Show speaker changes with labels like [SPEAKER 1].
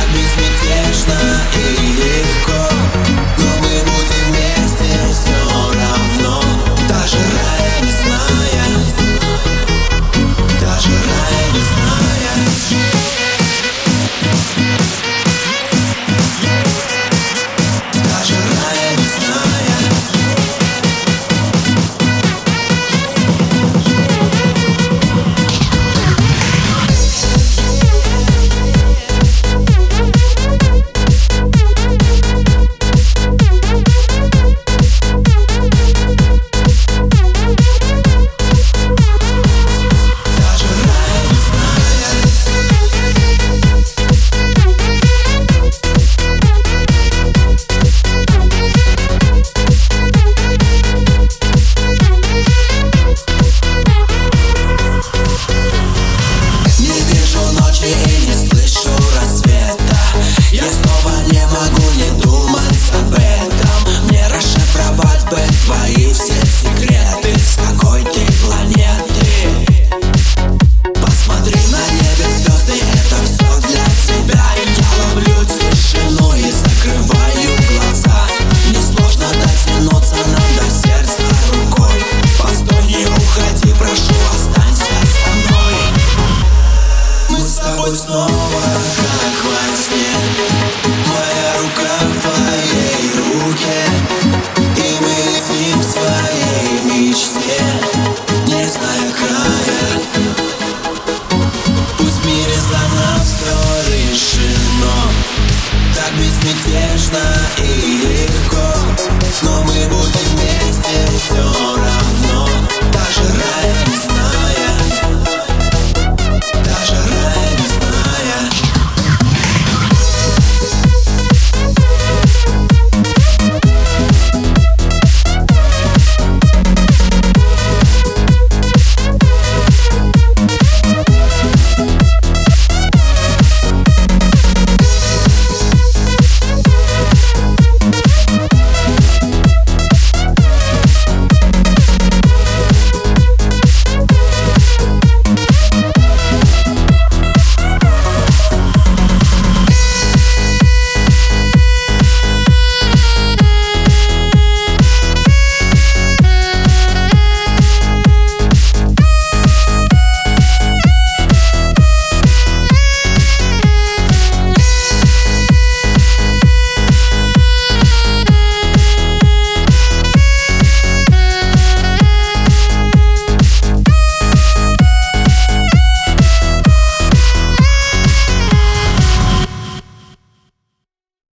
[SPEAKER 1] безмятежно и легко, но мы будем вместе все равно. Даже рая не зная, даже рая не зная. Даже рая не зная. И не слышу рассвета. Я снова не могу не думать об этом. Мне расшифровать бы твои все секреты. С какой ты планеты? Посмотри на небе звезды, это все для тебя. Я ловлю тишину и закрываю глаза. Мне сложно дотянуться нам до сердца рукой. Постой, не уходи, прошу, останься со мной. Мы с тобой снова